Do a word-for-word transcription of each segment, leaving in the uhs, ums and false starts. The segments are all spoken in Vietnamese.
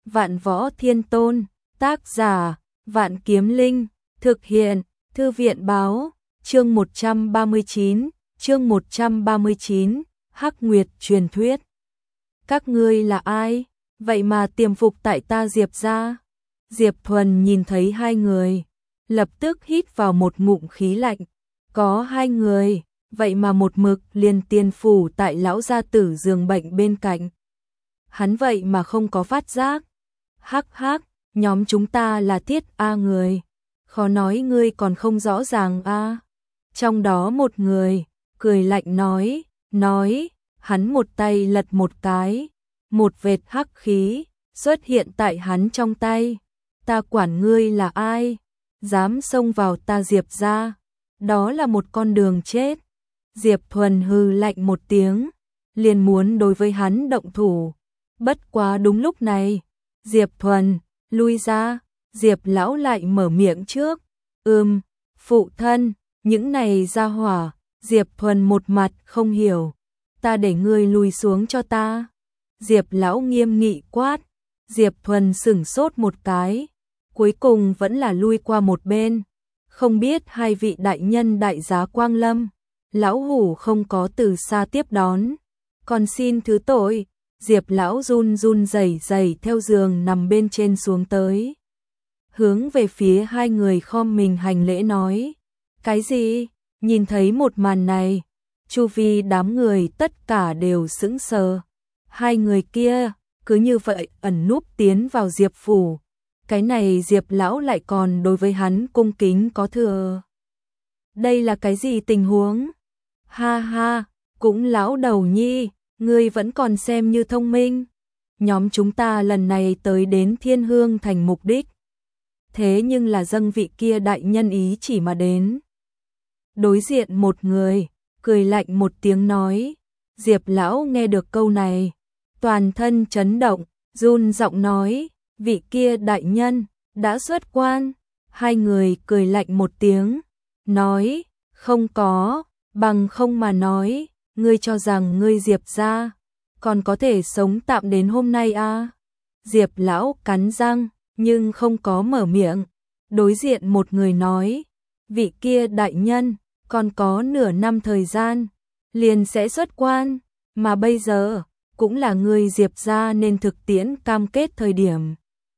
Vạn Võ Thiên Tôn, tác giả, Vạn Kiếm Linh, thực hiện, Thư viện báo, chương một trăm ba mươi chín, chương một trăm ba mươi chín, Hắc Nguyệt truyền thuyết. Các ngươi là ai? Vậy mà tiềm phục tại ta Diệp gia. Diệp Thuần nhìn thấy hai người, lập tức hít vào một ngụm khí lạnh. Có hai người, vậy mà một mực liền tiên phủ tại lão gia tử giường bệnh bên cạnh. Hắn vậy mà không có phát giác. Hắc hắc, nhóm chúng ta là Thiết A người. Khó nói ngươi còn không rõ ràng a. Trong đó một người, cười lạnh nói, nói, hắn một tay lật một cái, một vệt hắc khí xuất hiện tại hắn trong tay. Ta quản ngươi là ai? Dám xông vào ta Diệp gia, đó là một con đường chết. Diệp Thuần hừ lạnh một tiếng, liền muốn đối với hắn động thủ. Bất quá đúng lúc này, Diệp Thuần lui ra, Diệp lão lại mở miệng trước. Ừm, phụ thân, những này ra hỏa. Diệp Thuần một mặt không hiểu. Ta để ngươi lùi xuống cho ta. Diệp lão nghiêm nghị quát. Diệp Thuần sửng sốt một cái, cuối cùng vẫn là lui qua một bên. Không biết hai vị đại nhân đại giá quang lâm, lão hủ không có từ xa tiếp đón, còn xin thứ tội. Diệp lão run run rẩy rẩy theo giường nằm bên trên xuống tới, hướng về phía hai người khom mình hành lễ nói. Cái gì? Nhìn thấy một màn này, chu vi đám người tất cả đều sững sờ. Hai người kia cứ như vậy ẩn núp tiến vào Diệp phủ. Cái này Diệp lão lại còn đối với hắn cung kính có thừa. Đây là cái gì tình huống? Ha ha, cũng lão đầu nhi, ngươi vẫn còn xem như thông minh. Nhóm chúng ta lần này tới đến Thiên Hương thành mục đích, thế nhưng là dâng vị kia đại nhân ý chỉ mà đến. Đối diện một người, cười lạnh một tiếng nói. Diệp lão nghe được câu này, toàn thân chấn động, run giọng nói, vị kia đại nhân đã xuất quan. Hai người cười lạnh một tiếng, nói, không có, bằng không mà nói, ngươi cho rằng ngươi Diệp gia còn có thể sống tạm đến hôm nay à? Diệp lão cắn răng, nhưng không có mở miệng. Đối diện một người nói, vị kia đại nhân còn có nửa năm thời gian liền sẽ xuất quan, mà bây giờ cũng là người Diệp gia nên thực tiễn cam kết thời điểm.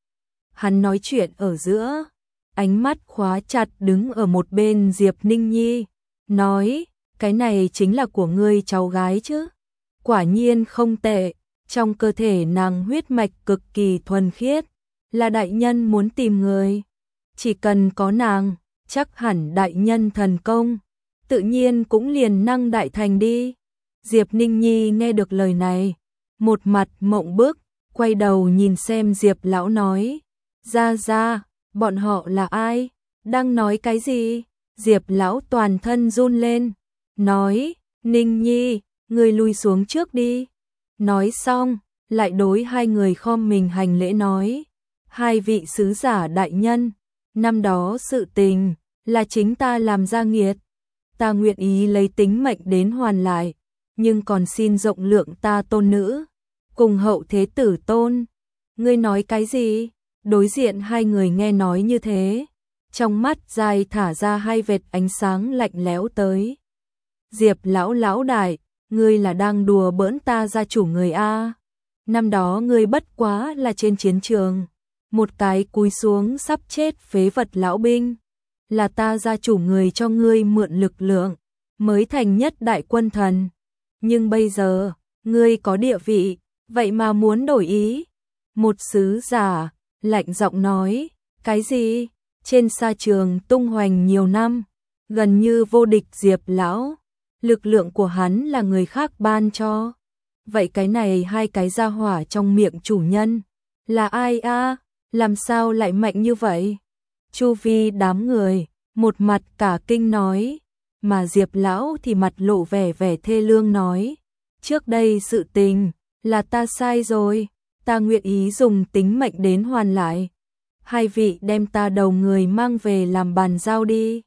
Hắn nói chuyện ở giữa, ánh mắt khóa chặt đứng ở một bên Diệp Ninh Nhi, nói, cái này chính là của ngươi cháu gái chứ? Quả nhiên không tệ, trong cơ thể nàng huyết mạch cực kỳ thuần khiết, là đại nhân muốn tìm người. Chỉ cần có nàng, chắc hẳn đại nhân thần công, tự nhiên cũng liền năng đại thành đi. Diệp Ninh Nhi nghe được lời này, một mặt mộng bức, quay đầu nhìn xem Diệp lão nói, ra ra, bọn họ là ai? Đang nói cái gì? Diệp lão toàn thân run lên, nói, Ninh Nhi, ngươi lui xuống trước đi. Nói xong, lại đối hai người khom mình hành lễ nói, hai vị sứ giả đại nhân, năm đó sự tình là chính ta làm ra nghiệt, ta nguyện ý lấy tính mệnh đến hoàn lại, nhưng còn xin rộng lượng ta tôn nữ cùng hậu thế tử tôn. Ngươi nói cái gì? Đối diện hai người nghe nói như thế, trong mắt dài thả ra hai vệt ánh sáng lạnh lẽo tới. Diệp lão lão đại, ngươi là đang đùa bỡn ta gia chủ người a? Năm đó ngươi bất quá là trên chiến trường, một cái cúi xuống sắp chết phế vật lão binh, là ta gia chủ người cho ngươi mượn lực lượng, mới thành nhất đại quân thần. Nhưng bây giờ, ngươi có địa vị, vậy mà muốn đổi ý. Một sứ giả lạnh giọng nói, cái gì? Trên sa trường tung hoành nhiều năm, gần như vô địch Diệp lão, lực lượng của hắn là người khác ban cho. Vậy cái này hai cái gia hỏa trong miệng chủ nhân là ai a? Làm sao lại mạnh như vậy? Chu vi đám người một mặt cả kinh nói, mà Diệp lão thì mặt lộ vẻ vẻ thê lương nói, trước đây sự tình là ta sai rồi, ta nguyện ý dùng tính mệnh đến hoàn lại. Hai vị đem ta đầu người mang về làm bàn giao đi.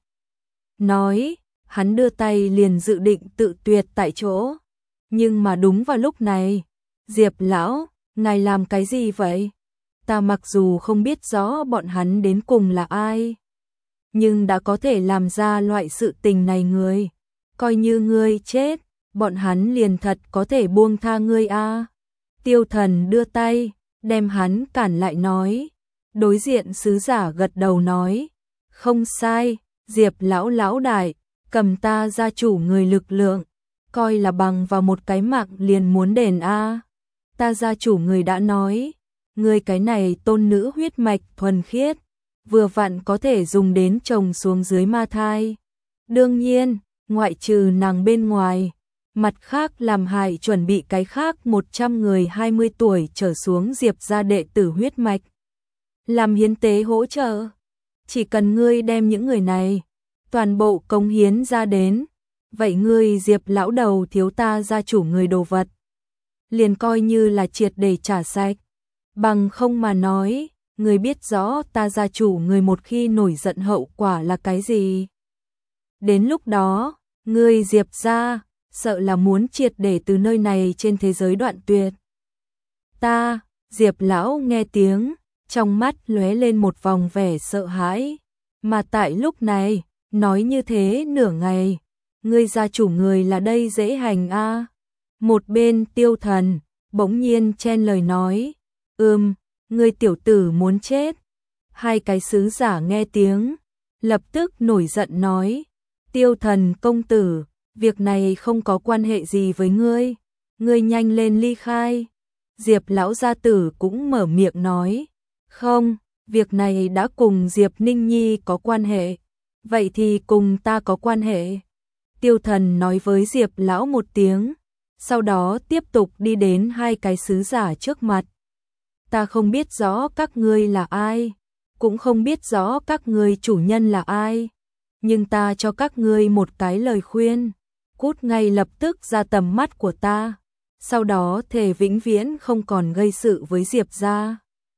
Nói, hắn đưa tay liền dự định tự tuyệt tại chỗ. Nhưng mà đúng vào lúc này, Diệp lão, ngài làm cái gì vậy? ta mặc dù không biết rõ bọn hắn đến cùng là ai, nhưng đã có thể làm ra loại sự tình này người, coi như ngươi chết, bọn hắn liền thật có thể buông tha ngươi a. Tiêu Thần đưa tay, đem hắn cản lại nói. Đối diện sứ giả gật đầu nói, không sai, Diệp lão lão đại, cầm ta gia chủ người lực lượng, coi là bằng vào một cái mạng liền muốn đền a. Ta gia chủ người đã nói, người cái này tôn nữ huyết mạch thuần khiết, vừa vặn có thể dùng đến trồng xuống dưới ma thai. Đương nhiên, ngoại trừ nàng bên ngoài, mặt khác làm hại chuẩn bị cái khác một trăm người hai mươi tuổi trở xuống Diệp gia đệ tử huyết mạch. Làm hiến tế hỗ trợ. Chỉ cần ngươi đem những người này, toàn bộ cống hiến ra đến, vậy ngươi Diệp lão đầu thiếu ta gia chủ người đồ vật. Liền coi như là triệt để trả sạch. Bằng không mà nói, ngươi biết rõ ta gia chủ người một khi nổi giận hậu quả là cái gì. Đến lúc đó, ngươi Diệp gia, sợ là muốn triệt để từ nơi này trên thế giới đoạn tuyệt. Ta, Diệp lão nghe tiếng, trong mắt lóe lên một vòng vẻ sợ hãi, mà tại lúc này, nói như thế nửa ngày, ngươi gia chủ người là đây dễ hành a. Một bên Tiêu Thần, bỗng nhiên chen lời nói, ừm, ngươi tiểu tử muốn chết. Hai cái sứ giả nghe tiếng, lập tức nổi giận nói, Tiêu Thần công tử, việc này không có quan hệ gì với ngươi, ngươi nhanh lên ly khai. Diệp lão gia tử cũng mở miệng nói, không, việc này đã cùng Diệp Ninh Nhi có quan hệ, vậy thì cùng ta có quan hệ. Tiêu Thần nói với Diệp lão một tiếng, sau đó tiếp tục đi đến hai cái sứ giả trước mặt. Ta không biết rõ các ngươi là ai, cũng không biết rõ các ngươi chủ nhân là ai, nhưng ta cho các ngươi một cái lời khuyên, cút ngay lập tức ra tầm mắt của ta, sau đó thề vĩnh viễn không còn gây sự với Diệp gia.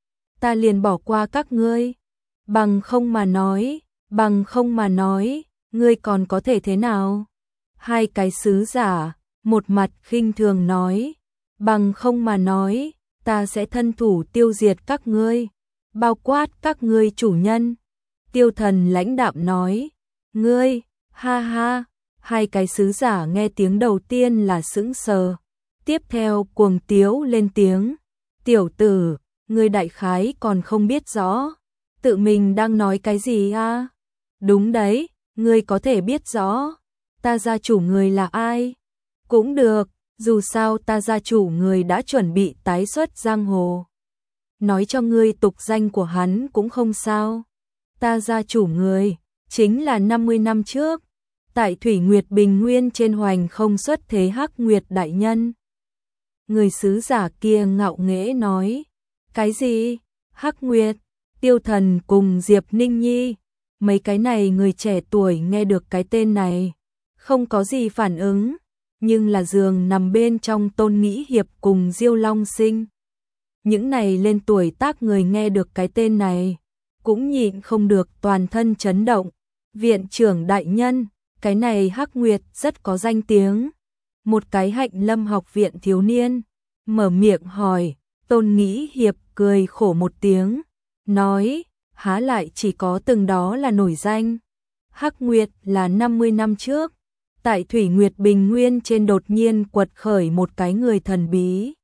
Ta liền bỏ qua các ngươi, bằng không mà nói, bằng không mà nói, ngươi còn có thể thế nào? Hai cái sứ giả, một mặt khinh thường nói, bằng không mà nói, ta sẽ thân thủ tiêu diệt các ngươi, bao quát các ngươi chủ nhân. Tiêu Thần lãnh đạm nói, ngươi, ha ha, hai cái sứ giả nghe tiếng đầu tiên là sững sờ, tiếp theo cuồng tiếu lên tiếng, tiểu tử, ngươi đại khái còn không biết rõ, tự mình đang nói cái gì a? Đúng đấy, ngươi có thể biết rõ, ta gia chủ người là ai? Cũng được, dù sao ta gia chủ người đã chuẩn bị tái xuất giang hồ. Nói cho ngươi tục danh của hắn cũng không sao. Ta gia chủ người, chính là năm mươi năm trước, tại Thủy Nguyệt Bình Nguyên trên hoành không xuất thế Hắc Nguyệt đại nhân. Người sứ giả kia ngạo nghễ nói, cái gì? Hắc Nguyệt? Tiêu Thần cùng Diệp Ninh Nhi, mấy cái này người trẻ tuổi nghe được cái tên này, không có gì phản ứng, nhưng là giường nằm bên trong Tôn Nghĩ Hiệp cùng Diêu Long Sinh. Những này lên tuổi tác người nghe được cái tên này, cũng nhịn không được toàn thân chấn động. Viện trưởng đại nhân, cái này Hắc Nguyệt rất có danh tiếng. Một cái Hạnh Lâm học viện thiếu niên, mở miệng hỏi, Tôn Nghĩ Hiệp cười khổ một tiếng, nói, há lại chỉ có từng đó là nổi danh. Hắc Nguyệt là năm mươi năm trước, tại Thủy Nguyệt Bình Nguyên trên đột nhiên quật khởi một cái người thần bí.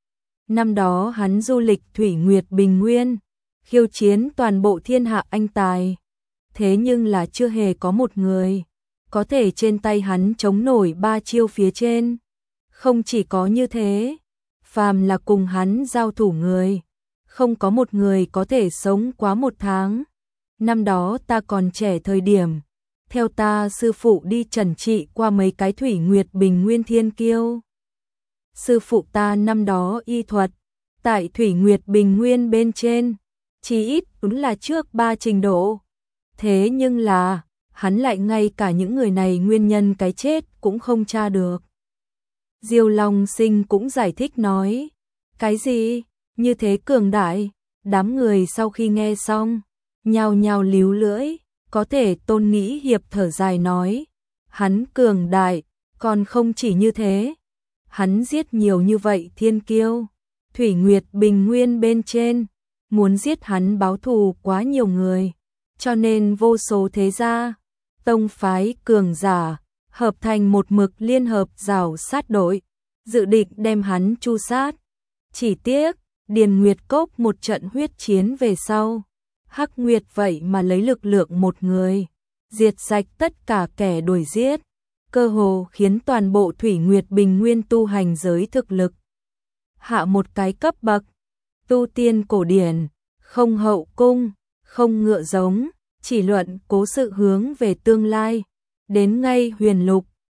Năm đó hắn du lịch Thủy Nguyệt Bình Nguyên, khiêu chiến toàn bộ thiên hạ anh tài. Thế nhưng là chưa hề có một người có thể trên tay hắn chống nổi ba chiêu phía trên. Không chỉ có như thế, phàm là cùng hắn giao thủ người, không có một người có thể sống quá một tháng. Năm đó ta còn trẻ thời điểm, theo ta sư phụ đi trần trị qua mấy cái Thủy Nguyệt Bình Nguyên thiên kiêu. Sư phụ ta năm đó y thuật, tại Thủy Nguyệt Bình Nguyên bên trên, chỉ ít đúng là trước ba trình độ. Thế nhưng là, hắn lại ngay cả những người này nguyên nhân cái chết cũng không tra được. Diêu Long Sinh cũng giải thích nói, cái gì, như thế cường đại, đám người sau khi nghe xong, nhao nhao líu lưỡi, có thể Tôn Nghĩ Hiệp thở dài nói, hắn cường đại, còn không chỉ như thế, hắn giết nhiều như vậy thiên kiêu, Thủy Nguyệt Bình Nguyên bên trên, muốn giết hắn báo thù quá nhiều người, cho nên vô số thế gia, tông phái cường giả, hợp thành một mực liên hợp rào sát đội, dự định đem hắn tru sát. Chỉ tiếc, Điền Nguyệt Cốc một trận huyết chiến về sau, Hắc Nguyệt vậy mà lấy lực lượng một người, diệt sạch tất cả kẻ đuổi giết, cơ hồ khiến toàn bộ Thủy Nguyệt Bình Nguyên tu hành giới thực lực hạ một cái cấp bậc. Tu tiên cổ điển, không hậu cung, không ngựa giống, chỉ luận cố sự hướng về tương lai, đến ngay huyền lục,